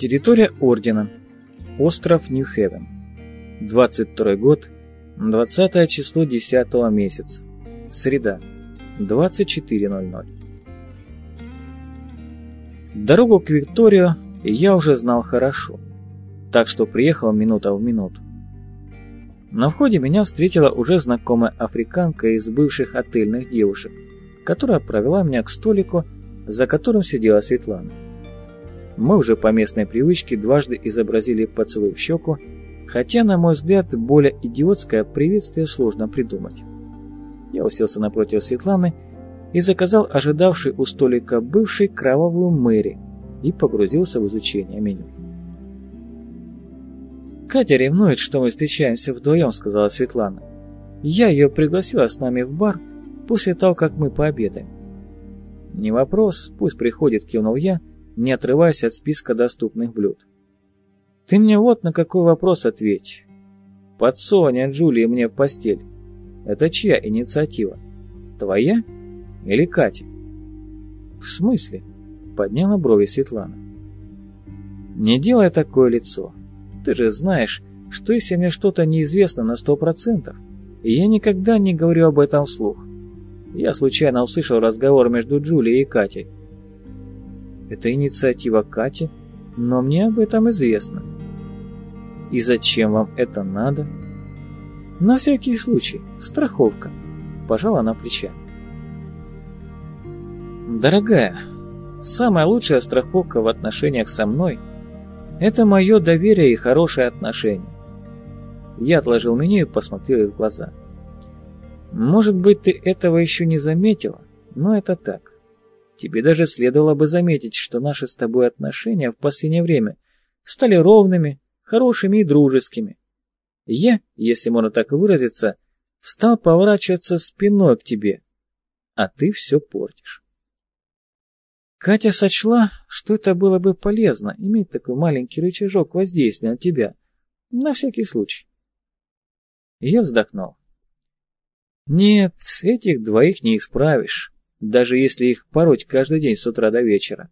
Территория Ордена. Остров Нью-Хевен. 22 год. 20 число 10 месяца. Среда. 24:00. Дорогу к Викторию я уже знал хорошо, так что приехал минута в минуту. На входе меня встретила уже знакомая африканка из бывших отельных девушек, которая провела меня к столику, за которым сидела Светлана. Мы уже по местной привычке дважды изобразили поцелуй в щеку, хотя, на мой взгляд, более идиотское приветствие сложно придумать. Я уселся напротив Светланы и заказал ожидавший у столика бывший кровавую Мэри и погрузился в изучение меню. «Катя ревнует, что мы встречаемся вдвоем», — сказала Светлана. «Я ее пригласила с нами в бар после того, как мы пообедаем». «Не вопрос, пусть приходит», — кивнул я, не отрываясь от списка доступных блюд. «Ты мне вот на какой вопрос ответь. Подсоня Джулии мне в постель. Это чья инициатива? Твоя или Катя?» «В смысле?» — подняла брови Светлана. «Не делай такое лицо. Ты же знаешь, что если мне что-то неизвестно на 100%, я никогда не говорю об этом вслух. Я случайно услышал разговор между Джулией и Катей». «Это инициатива Кати, но мне об этом известно». «И зачем вам это надо?» «На всякий случай, страховка», — пожала она плечами. «Дорогая, самая лучшая страховка в отношениях со мной — это мое доверие и хорошие отношения». Я отложил меню и посмотрел ей в глаза. «Может быть, ты этого еще не заметила, но это так. Тебе даже следовало бы заметить, что наши с тобой отношения в последнее время стали ровными, хорошими и дружескими. Я, если можно так выразиться, стал поворачиваться спиной к тебе, а ты все портишь». Катя сочла, что это было бы полезно, иметь такой маленький рычажок воздействия на тебя, на всякий случай. Я вздохнул. «Нет, этих двоих не исправишь, даже если их пороть каждый день с утра до вечера.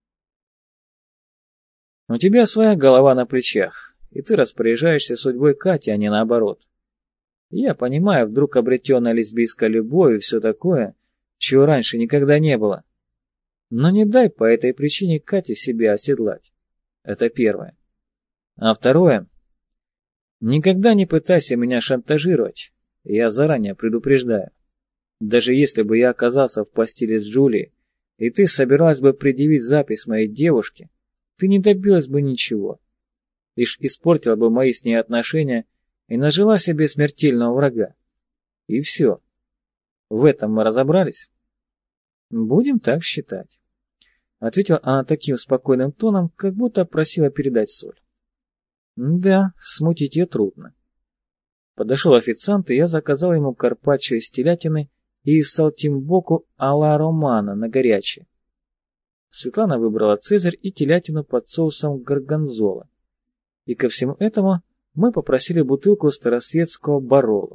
У тебя своя голова на плечах, и ты распоряжаешься судьбой Кати, а не наоборот. Я понимаю, вдруг обретенная лесбийская любовь и все такое, чего раньше никогда не было. Но не дай по этой причине Кате себя оседлать. Это первое. А второе. Никогда не пытайся меня шантажировать, я заранее предупреждаю. Даже если бы я оказался в постели с Джулией, и ты собиралась бы предъявить запись моей девушке, ты не добилась бы ничего. Лишь испортила бы мои с ней отношения и нажила себе смертельного врага. И все. В этом мы разобрались? Будем так считать. Ответила она таким спокойным тоном, как будто просила передать соль. Да, смутить ее трудно. Подошел официант, и я заказал ему карпаччо из телятины и салтимбоку а-ла романо на горячее. Светлана выбрала цезарь и телятину под соусом горгонзола. И ко всему этому мы попросили бутылку старосветского бароло.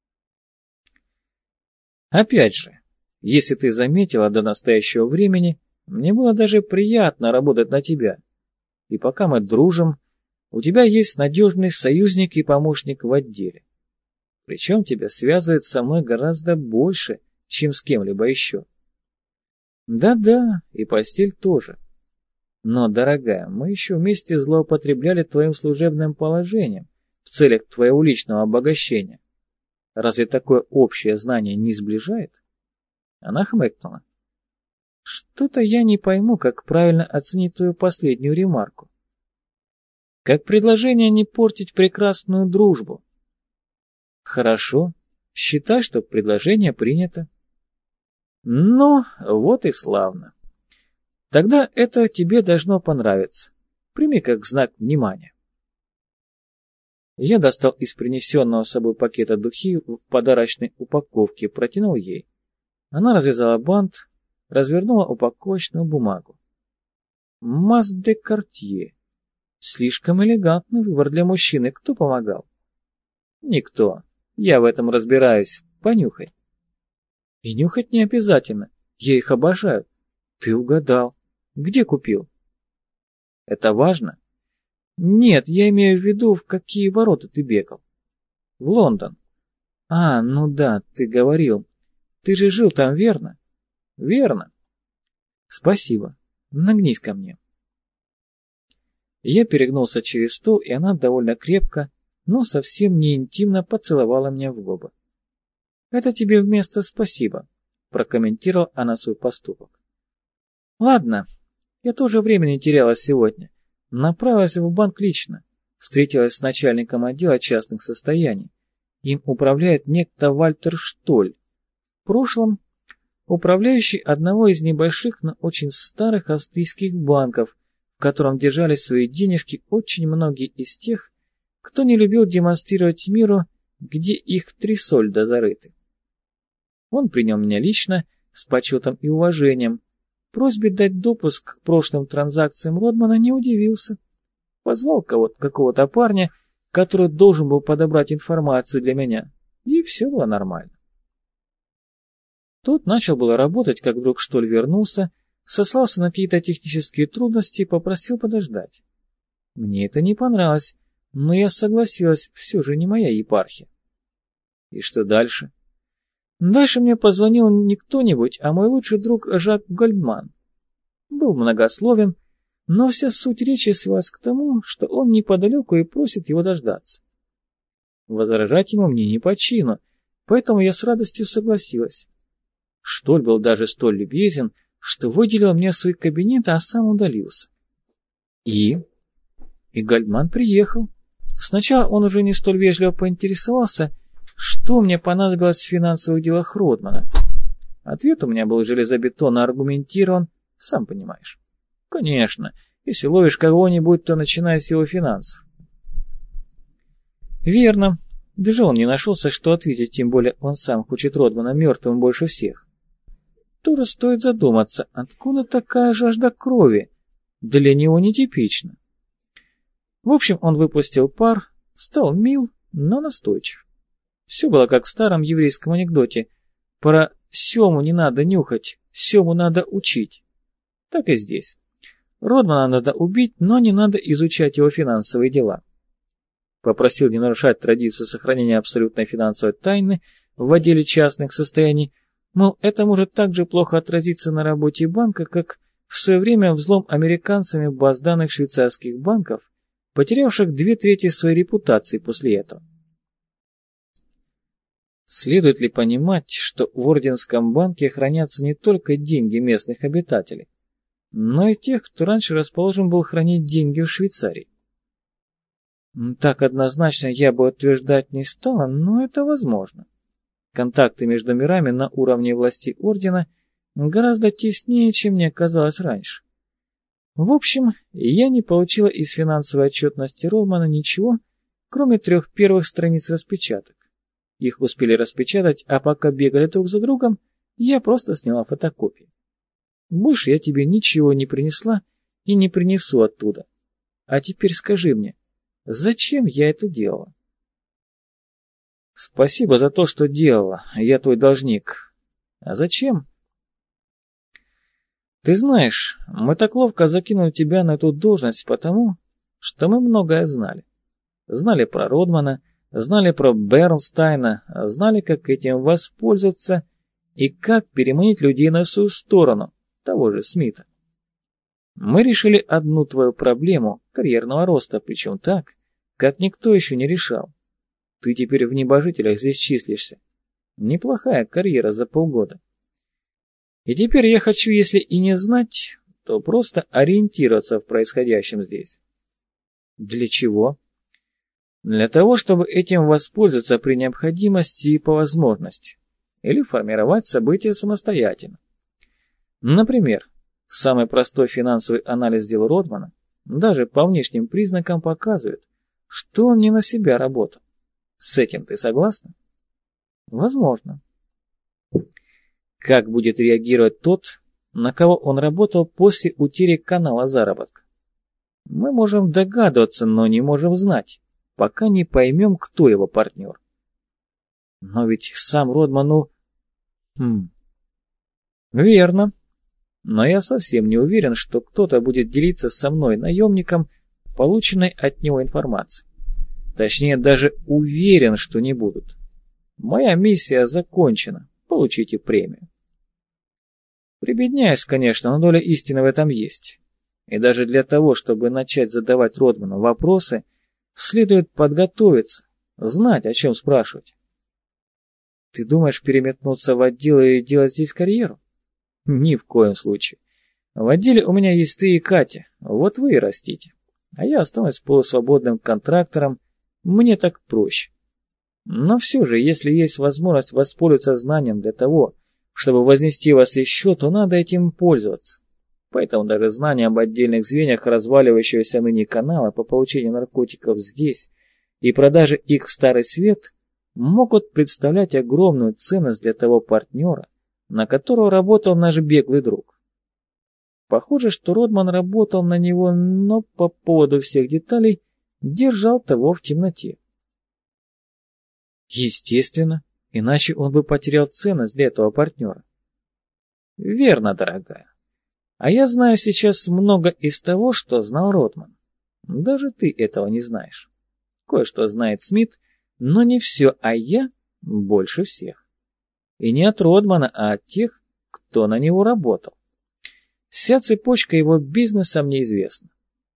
Опять же, если ты заметила, до настоящего времени мне было даже приятно работать на тебя. И пока мы дружим, у тебя есть надежный союзник и помощник в отделе. Причем тебя связывает со мной гораздо больше, чем с кем-либо еще. Да-да, и постель тоже. Но, дорогая, мы еще вместе злоупотребляли твоим служебным положением в целях твоего личного обогащения. Разве такое общее знание не сближает? Она хмыкнула. Что-то я не пойму, как правильно оценить твою последнюю ремарку. Как предложение не портить прекрасную дружбу. Хорошо, считай, что предложение принято. Ну, вот и славно. Тогда это тебе должно понравиться. Прими как знак внимания. Я достал из принесенного с собой пакета духи в подарочной упаковке, протянул ей. Она развязала бант, развернула упаковочную бумагу. Мас де Картье. Слишком элегантный выбор для мужчины. Кто помогал? Никто. Я в этом разбираюсь. Понюхай. И нюхать не обязательно. Я их обожаю. Ты угадал. Где купил? Это важно? Нет, я имею в виду, в какие ворота ты бегал. В Лондон. А, ну да, ты говорил. Ты же жил там, верно? Верно. Спасибо. Нагнись ко мне. Я перегнулся через стол, и она довольно крепко, но совсем не интимно поцеловала меня в губы. «Это тебе вместо спасибо», — прокомментировала она свой поступок. «Ладно, я тоже времени теряла сегодня. Направилась в банк лично, встретилась с начальником отдела частных состояний. Им управляет некто Вальтер Штоль. В прошлом управляющий одного из небольших, но очень старых австрийских банков, в котором держали свои денежки очень многие из тех, кто не любил демонстрировать миру, где их трисольда зарыты. Он принял меня лично, с почетом и уважением. Просьбе дать допуск к прошлым транзакциям Родмана не удивился. Позвал какого-то парня, который должен был подобрать информацию для меня, и все было нормально. Тот начал было работать, как вдруг Штоль вернулся, сослался на какие-то технические трудности и попросил подождать. Мне это не понравилось, но я согласилась, все же не моя епархия. И что дальше? Дальше мне позвонил не кто-нибудь, а мой лучший друг Жак Гольдман. Был многословен, но вся суть речи свелась к тому, что он неподалеку и просит его дождаться. Возражать ему мне не по чину, поэтому я с радостью согласилась. Штоль был даже столь любезен, что выделил мне свой кабинет, а сам удалился. И Гольдман приехал. Сначала он уже не столь вежливо поинтересовался, что мне понадобилось в финансовых делах Родмана. Ответ у меня был железобетонно аргументирован, сам понимаешь. Конечно, если ловишь кого-нибудь, то начинай с его финансов. Верно. Даже он не нашелся, что ответить, тем более он сам хочет Родмана мертвым больше всех. Тура стоит задуматься, откуда такая жажда крови? Для него нетипично. В общем, он выпустил пар, стал мил, но настойчив. Все было как в старом еврейском анекдоте. Про сему не надо нюхать, сему надо учить. Так и здесь. Родмана надо убить, но не надо изучать его финансовые дела. Попросил не нарушать традицию сохранения абсолютной финансовой тайны в отделе частных состояний, мол, это может так же плохо отразиться на работе банка, как в свое время взлом американцами баз данных швейцарских банков, потерявших 2/3 своей репутации после этого. Следует ли понимать, что в Орденском банке хранятся не только деньги местных обитателей, но и тех, кто раньше расположен был хранить деньги в Швейцарии? Так однозначно я бы утверждать не стала, но это возможно. Контакты между мирами на уровне власти Ордена гораздо теснее, чем мне казалось раньше. В общем, я не получила из финансовой отчетности Родмана ничего, кроме 3 первых страниц распечаток. Их успели распечатать, а пока бегали друг за другом, я просто сняла фотокопии. Больше я тебе ничего не принесла и не принесу оттуда. А теперь скажи мне, зачем я это делала? Спасибо за то, что делала, я твой должник. А зачем? Ты знаешь, мы так ловко закинули тебя на эту должность потому, что мы многое знали. Знали про Родмана, знали про Бернстайна, знали, как этим воспользоваться и как переманить людей на свою сторону, того же Смита. Мы решили одну твою проблему карьерного роста, причем так, как никто еще не решал. Ты теперь в небожителях здесь числишься. Неплохая карьера за полгода. И теперь я хочу, если и не знать, то просто ориентироваться в происходящем здесь. Для чего? Для того, чтобы этим воспользоваться при необходимости и по возможности. Или формировать события самостоятельно. Например, самый простой финансовый анализ дел Родмана даже по внешним признакам показывает, что он не на себя работал. С этим ты согласна? Возможно. Как будет реагировать тот, на кого он работал после утери канала заработка? Мы можем догадываться, но не можем знать, пока не поймем, кто его партнер. Но ведь сам Родман, Верно. Но я совсем не уверен, что кто-то будет делиться со мной, наемником, полученной от него информацией. Точнее, даже уверен, что не будут. Моя миссия закончена. Получите премию. Прибедняюсь, конечно, но доля истины в этом есть. И даже для того, чтобы начать задавать Родману вопросы, следует подготовиться, знать, о чем спрашивать. Ты думаешь переметнуться в отдел и делать здесь карьеру? Ни в коем случае. В отделе у меня есть ты и Катя, вот вы и растите. А я останусь полусвободным контрактором, мне так проще. Но все же, если есть возможность воспользоваться знанием для того, чтобы вознести вас еще, то надо этим пользоваться. Поэтому даже знания об отдельных звеньях разваливающегося ныне канала по получению наркотиков здесь и продаже их в Старый Свет могут представлять огромную ценность для того партнера, на которого работал наш беглый друг. Похоже, что Родман работал на него, но по поводу всех деталей держал того в темноте. Естественно, иначе он бы потерял ценность для этого партнера. Верно, дорогая. А я знаю сейчас много из того, что знал Родман. Даже ты этого не знаешь. Кое-что знает Смит, но не все, а я больше всех. И не от Родмана, а от тех, кто на него работал. Вся цепочка его бизнеса мне известна.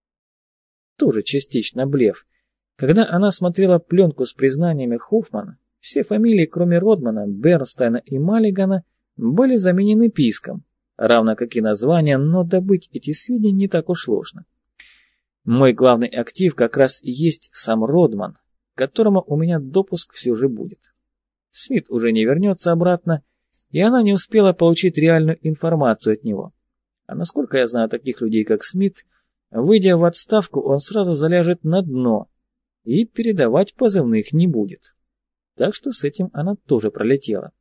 Тоже частично блеф. Когда она смотрела пленку с признаниями Хоффмана, все фамилии, кроме Родмана, Бернстайна и Маллигана, были заменены писком, равно как и названия, но добыть эти сведения не так уж сложно. Мой главный актив как раз и есть сам Родман, к которому у меня допуск все же будет. Смит уже не вернется обратно, и она не успела получить реальную информацию от него. А насколько я знаю таких людей, как Смит, выйдя в отставку, он сразу заляжет на дно и передавать позывных не будет. Так что с этим она тоже пролетела.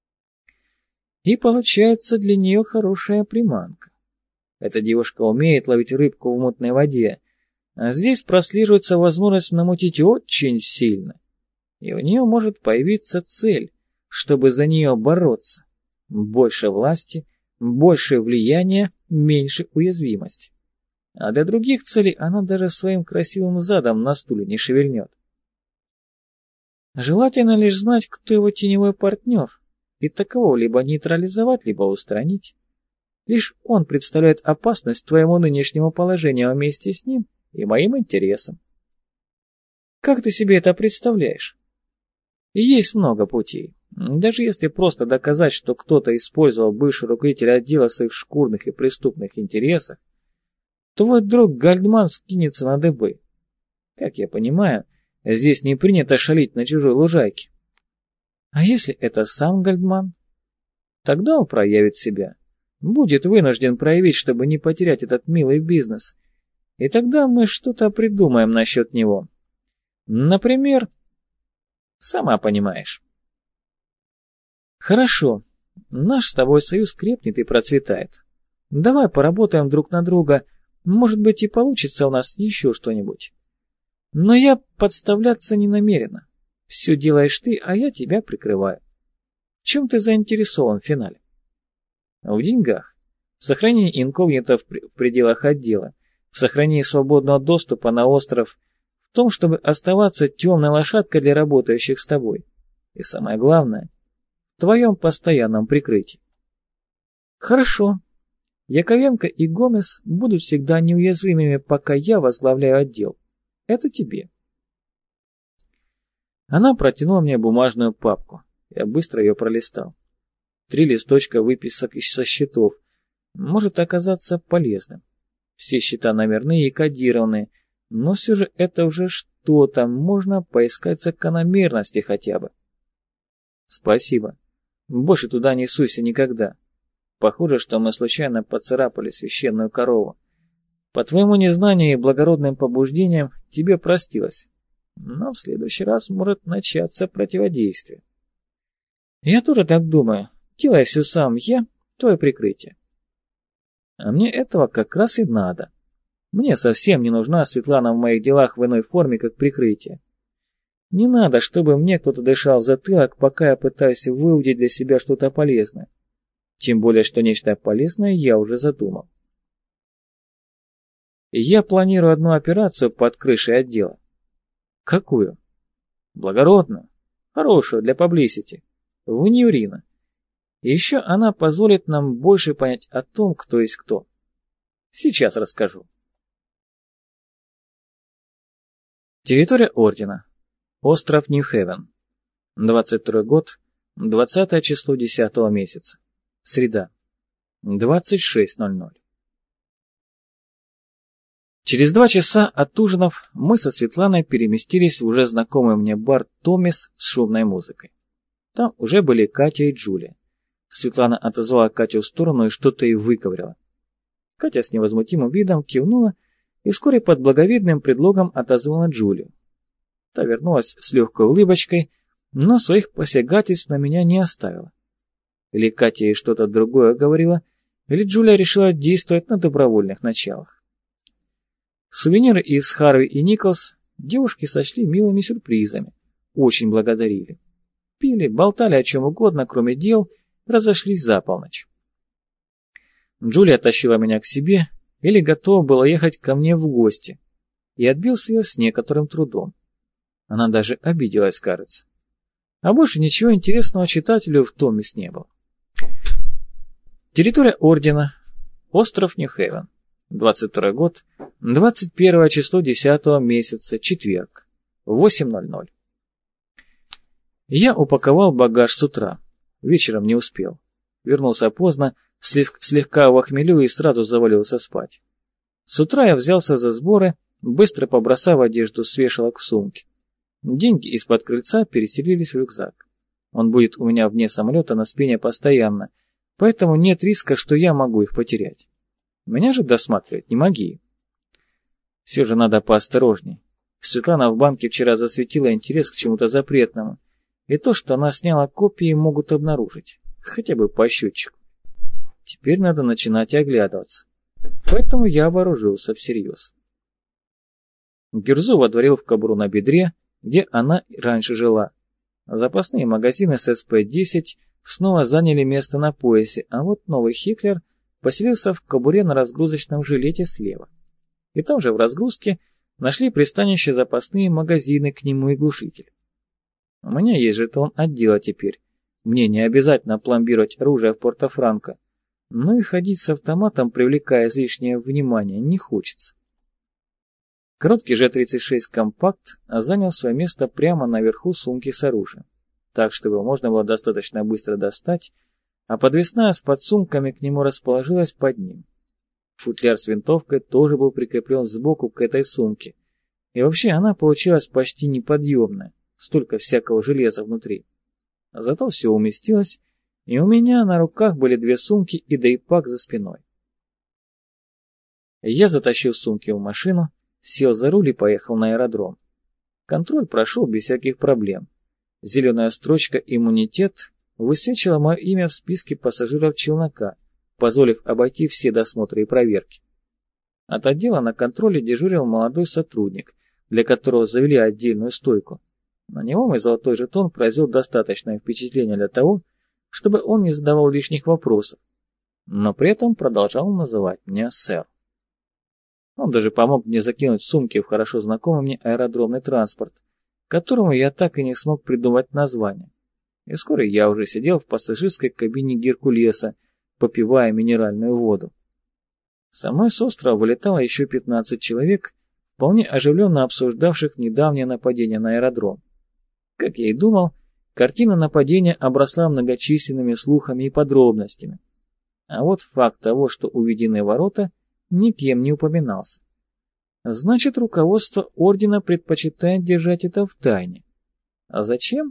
И получается для нее хорошая приманка. Эта девушка умеет ловить рыбку в мутной воде, а здесь прослеживается возможность намутить очень сильно. И у нее может появиться цель, чтобы за нее бороться. Больше власти, больше влияния, меньше уязвимости. А для других целей она даже своим красивым задом на стуле не шевельнет. Желательно лишь знать, кто его теневой партнер, и такового либо нейтрализовать, либо устранить. Лишь он представляет опасность твоему нынешнему положению вместе с ним и моим интересам. Как ты себе это представляешь? Есть много путей. Даже если просто доказать, что кто-то использовал бывшего руководителя отдела в своих шкурных и преступных интересах, твой друг Гальдман скинется на дыбы. Как я понимаю, здесь не принято шалить на чужой лужайке. А если это сам Гальдман? Тогда он проявит себя. Будет вынужден проявить, чтобы не потерять этот милый бизнес. И тогда мы что-то придумаем насчет него. Например, сама понимаешь. Хорошо. Наш с тобой союз крепнет и процветает. Давай поработаем друг на друга. Может быть, и получится у нас еще что-нибудь. Но я подставляться не намерена. Все делаешь ты, а я тебя прикрываю. В чем ты заинтересован в финале? В деньгах, в сохранении инкогнито в пределах отдела, в сохранении свободного доступа на остров, в том, чтобы оставаться темной лошадкой для работающих с тобой. И самое главное, в твоем постоянном прикрытии. Хорошо. Яковенко и Гомес будут всегда неуязвимыми, пока я возглавляю отдел. Это тебе. Она протянула мне бумажную папку. Я быстро ее пролистал. 3 листочка выписок со счетов. Может оказаться полезным. Все счета номерные и кодированные, но все же это уже что-то, можно поискать закономерности хотя бы. Спасибо. Больше туда не суйся никогда. Похоже, что мы случайно поцарапали священную корову. По твоему незнанию и благородным побуждениям тебе простилось. Но в следующий раз может начаться противодействие. Я тоже так думаю. Делай все сам, я твое прикрытие. А мне этого как раз и надо. Мне совсем не нужна Светлана в моих делах в иной форме, как прикрытие. Не надо, чтобы мне кто-то дышал в затылок, пока я пытаюсь выудить для себя что-то полезное. Тем более, что нечто полезное я уже задумал. Я планирую одну операцию под крышей отдела. Какую? Благородную, хорошую для паблисити, вне урина. И еще она позволит нам больше понять о том, кто есть кто. Сейчас расскажу. Территория Ордена. Остров Нью-Хевен. 22 год, 20 число 10 месяца. Среда. 26:00. Через 2 часа от ужинов мы со Светланой переместились в уже знакомый мне бар «Томис» с шумной музыкой. Там уже были Катя и Джулия. Светлана отозвала Катю в сторону и что-то ей выковыряла. Катя с невозмутимым видом кивнула и вскоре под благовидным предлогом отозвала Джулию. Та вернулась с легкой улыбочкой, но своих посягательств на меня не оставила. Или Катя ей что-то другое говорила, или Джулия решила действовать на добровольных началах. Сувениры из Харви и Николс девушки сочли милыми сюрпризами, очень благодарили. Пили, болтали о чем угодно, кроме дел, разошлись за полночь. Джулия тащила меня к себе или готова была ехать ко мне в гости, и отбился я с некоторым трудом. Она даже обиделась, кажется. А больше ничего интересного читателю в Томис не было. Территория Ордена. Остров Нью-Хевен. 22 год, 21 число 10 месяца, четверг, 8:00. Я упаковал багаж с утра, вечером не успел. Вернулся поздно, слегка в хмелю и сразу завалился спать. С утра я взялся за сборы, быстро побросав одежду с вешалок в сумке. Деньги из-под крыльца переселились в рюкзак. Он будет у меня вне самолета на спине постоянно, поэтому нет риска, что я могу их потерять. Меня же досматривать не могли. Все же надо поосторожней. Светлана в банке вчера засветила интерес к чему-то запретному, и то, что она сняла копии, могут обнаружить, хотя бы по счетчику. Теперь надо начинать оглядываться, поэтому я вооружился всерьез. Гюрзу водворил в кобуру на бедре, где она раньше жила. Запасные магазины с СП-10 снова заняли место на поясе, а вот новый Хиклер поселился в кобуре на разгрузочном жилете слева. И там же в разгрузке нашли пристанище запасные магазины к нему и глушитель. У меня есть жетон отдела теперь. Мне не обязательно пломбировать оружие в Порто-Франко, но и ходить с автоматом, привлекая излишнее внимание, не хочется. Короткий Ж-36 «Компакт» занял свое место прямо наверху сумки с оружием, так, чтобы его можно было достаточно быстро достать, а подвесная с подсумками к нему расположилась под ним. Футляр с винтовкой тоже был прикреплен сбоку к этой сумке, и вообще она получилась почти неподъемная, столько всякого железа внутри. Зато все уместилось, и у меня на руках были 2 сумки и дейпак за спиной. Я затащил сумки в машину, сел за руль и поехал на аэродром. Контроль прошел без всяких проблем. Зеленая строчка «Иммунитет» высвечила мое имя в списке пассажиров челнока, позволив обойти все досмотры и проверки. От отдела на контроле дежурил молодой сотрудник, для которого завели отдельную стойку. На него мой золотой жетон произвел достаточное впечатление для того, чтобы он не задавал лишних вопросов, но при этом продолжал называть меня сэр. Он даже помог мне закинуть сумки в хорошо знакомый мне аэродромный транспорт, которому я так и не смог придумать название. И вскоре я уже сидел в пассажирской кабине Геркулеса, попивая минеральную воду. Со мной с острова вылетало еще 15 человек, вполне оживленно обсуждавших недавнее нападение на аэродром. Как я и думал, картина нападения обросла многочисленными слухами и подробностями. А вот факт того, что уведены ворота, никем не упоминался. Значит, руководство ордена предпочитает держать это в тайне. А зачем?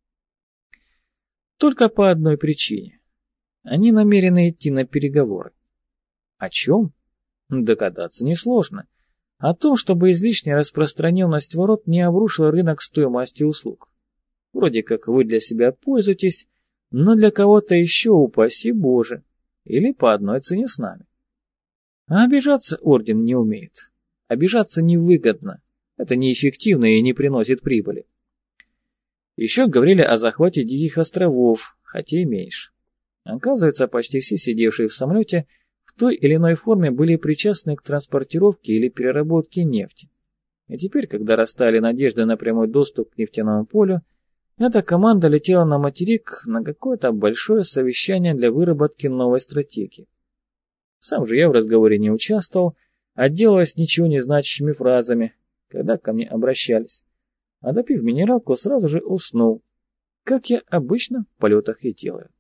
Только по одной причине. Они намерены идти на переговоры. О чем? Догадаться несложно. О том, чтобы излишняя распространенность ворот не обрушила рынок стоимости услуг. Вроде как вы для себя пользуетесь, но для кого-то еще, упаси Боже, или по одной цене с нами. А обижаться орден не умеет. Обижаться невыгодно. Это неэффективно и не приносит прибыли. Еще говорили о захвате Диких островов, хотя и меньше. Оказывается, почти все сидевшие в самолете в той или иной форме были причастны к транспортировке или переработке нефти. И теперь, когда растаяли надежды на прямой доступ к нефтяному полю, эта команда летела на материк на какое-то большое совещание для выработки новой стратегии. Сам же я в разговоре не участвовал, отделалась ничего не значащими фразами, когда ко мне обращались. А допив минералку, сразу же уснул, как я обычно в полетах и делаю.